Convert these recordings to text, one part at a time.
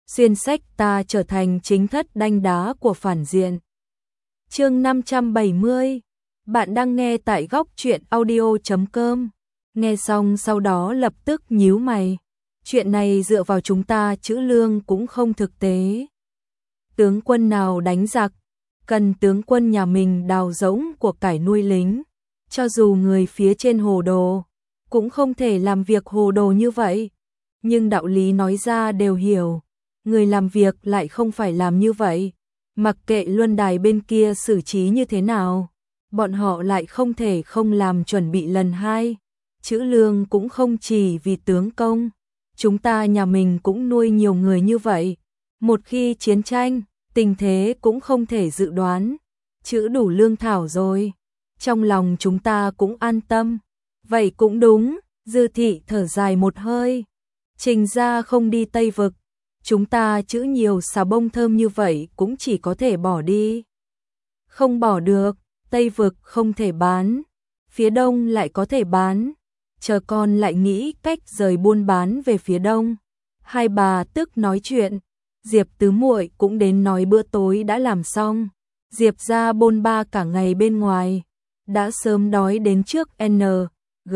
xuyên sách ta trở thành chính thất đanh đá của phản diện. Chương 570. Bạn đang nghe tại góc truyện audio.com. Nghe xong sau đó lập tức nhíu mày. Chuyện này dựa vào chúng ta chữ lương cũng không thực tế. Tướng quân nào đánh giặc, cần tướng quân nhà mình đào rỗng của cải nuôi lính. Cho dù người phía trên hồ đồ, cũng không thể làm việc hồ đồ như vậy. Nhưng đạo lý nói ra đều hiểu, người làm việc lại không phải làm như vậy. Mặc kệ luân đài bên kia xử trí như thế nào, bọn họ lại không thể không làm chuẩn bị lần hai. Chữ lương cũng không chỉ vì tướng công, chúng ta nhà mình cũng nuôi nhiều người như vậy. Một khi chiến tranh, tình thế cũng không thể dự đoán. Chữ đủ lương thảo rồi, trong lòng chúng ta cũng an tâm. Vậy cũng đúng, Dư Thị thở dài một hơi. Trình gia không đi Tây Vực, chúng ta chữ nhiều xà bông thơm như vậy cũng chỉ có thể bỏ đi. Không bỏ được, Tây Vực không thể bán, phía Đông lại có thể bán. Chờ con lại nghĩ cách rời buôn bán về phía Đông. Hai bà tức nói chuyện, Diệp tứ muội cũng đến nói bữa tối đã làm xong. Diệp ra bôn ba cả ngày bên ngoài, đã sớm đói đến trước N, G,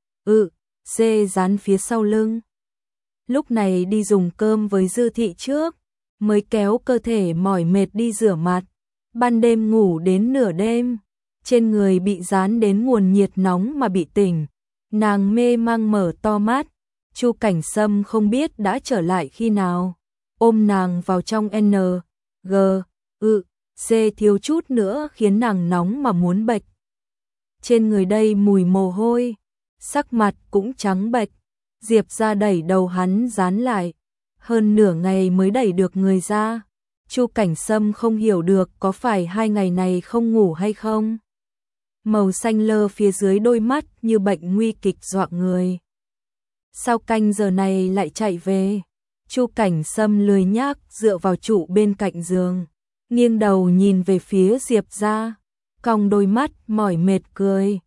C dán phía sau lưng. Lúc này đi dùng cơm với Dư Thị trước, mới kéo cơ thể mỏi mệt đi rửa mặt. Ban đêm ngủ đến nửa đêm, trên người bị dán đến nguồn nhiệt nóng mà bị tỉnh. Nàng mê mang mở to mắt, Chu Cảnh Sâm không biết đã trở lại khi nào, ôm nàng vào trong N, G, C thiếu chút nữa khiến nàng nóng mà muốn bệch. Trên người đây mùi mồ hôi, sắc mặt cũng trắng bệch. Diệp ra đẩy đầu hắn dán lại, hơn nửa ngày mới đẩy được người ra. Chu Cảnh Sâm không hiểu được có phải 2 ngày này không ngủ hay không. Màu xanh lơ phía dưới đôi mắt như bệnh nguy kịch dọa người. Sao canh giờ này lại chạy về? Chu Cảnh Sâm lười nhác dựa vào trụ bên cạnh giường, nghiêng đầu nhìn về phía Diệp ra, cong đôi mắt mỏi mệt cười.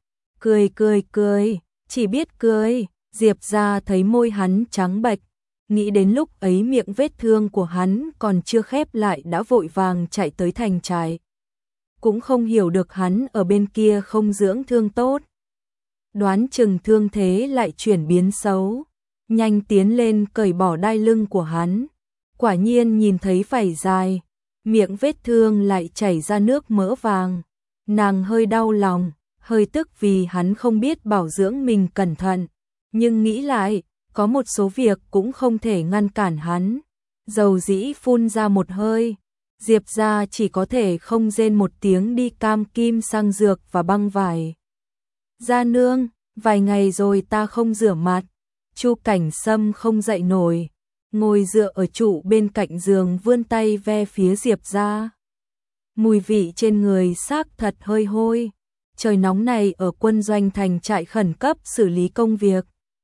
Cười, chỉ biết cười. Diệp ra thấy môi hắn trắng bệch, nghĩ đến lúc ấy miệng vết thương của hắn còn chưa khép lại đã vội vàng chạy tới thành trại. Cũng không hiểu được hắn ở bên kia không dưỡng thương tốt, đoán chừng thương thế lại chuyển biến xấu. Nhanh tiến lên cởi bỏ đai lưng của hắn, quả nhiên nhìn thấy vảy dài, miệng vết thương lại chảy ra nước mỡ vàng. Nàng hơi đau lòng, hơi tức vì hắn không biết bảo dưỡng mình cẩn thận, nhưng nghĩ lại, có một số việc cũng không thể ngăn cản hắn. Dầu dĩ phun ra một hơi, Diệp ra chỉ có thể không rên một tiếng đi cam kim sang dược và băng vải. Gia nương, vài ngày rồi ta không rửa mặt. Chu Cảnh Sâm không dậy nổi, ngồi dựa ở trụ bên cạnh giường vươn tay ve phía Diệp ra. Mùi vị trên người xác thật hơi hôi. Trời nóng này ở quân doanh thành trại khẩn cấp xử lý công việc,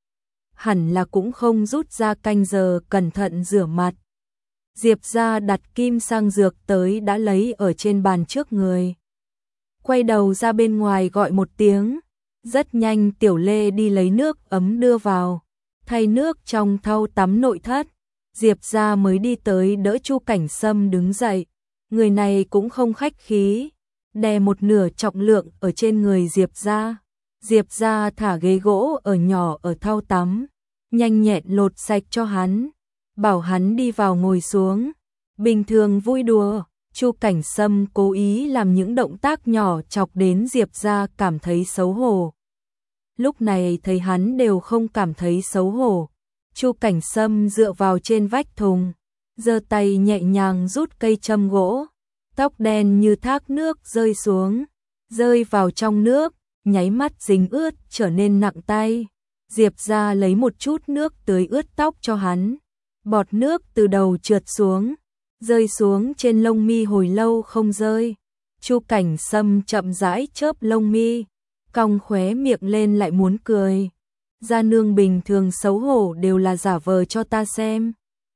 hẳn là cũng không rút ra canh giờ cẩn thận rửa mặt. Diệp ra đặt kim sang dược tới đã lấy ở trên bàn trước người. Quay đầu ra bên ngoài gọi một tiếng, rất nhanh Tiểu Lê đi lấy nước ấm đưa vào, thay nước trong thau tắm nội thất. Diệp ra mới đi tới đỡ Chu Cảnh Sâm đứng dậy, người này cũng không khách khí, đè một nửa trọng lượng ở trên người Diệp ra. Diệp ra thả ghế gỗ ở nhỏ ở thau tắm, nhanh nhẹn lột sạch cho hắn, bảo hắn đi vào ngồi xuống. Bình thường vui đùa, Chu Cảnh Sâm cố ý làm những động tác nhỏ chọc đến Diệp ra cảm thấy xấu hổ. Lúc này thấy hắn đều không cảm thấy xấu hổ. Chu Cảnh Sâm dựa vào trên vách thùng, giơ tay nhẹ nhàng rút cây châm gỗ, tóc đen như thác nước rơi xuống, rơi vào trong nước, nháy mắt dính ướt trở nên nặng tay. Diệp ra lấy một chút nước tưới ướt tóc cho hắn, bọt nước từ đầu trượt xuống, rơi xuống trên lông mi hồi lâu không rơi. Chu Cảnh Sâm chậm rãi chớp lông mi, cong khóe miệng lên lại muốn cười. Gia nương bình thường xấu hổ đều là giả vờ cho ta xem.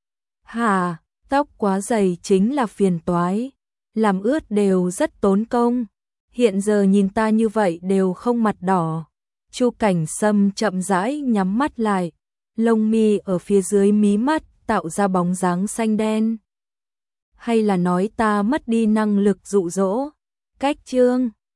Hả, tóc quá dày chính là phiền toái, làm ướt đều rất tốn công. Hiện giờ nhìn ta như vậy đều không mặt đỏ. Chu Cảnh Sâm chậm rãi nhắm mắt lại, lông mi ở phía dưới mí mắt tạo ra bóng dáng xanh đen. Hay là nói ta mất đi năng lực dụ dỗ? Cách chương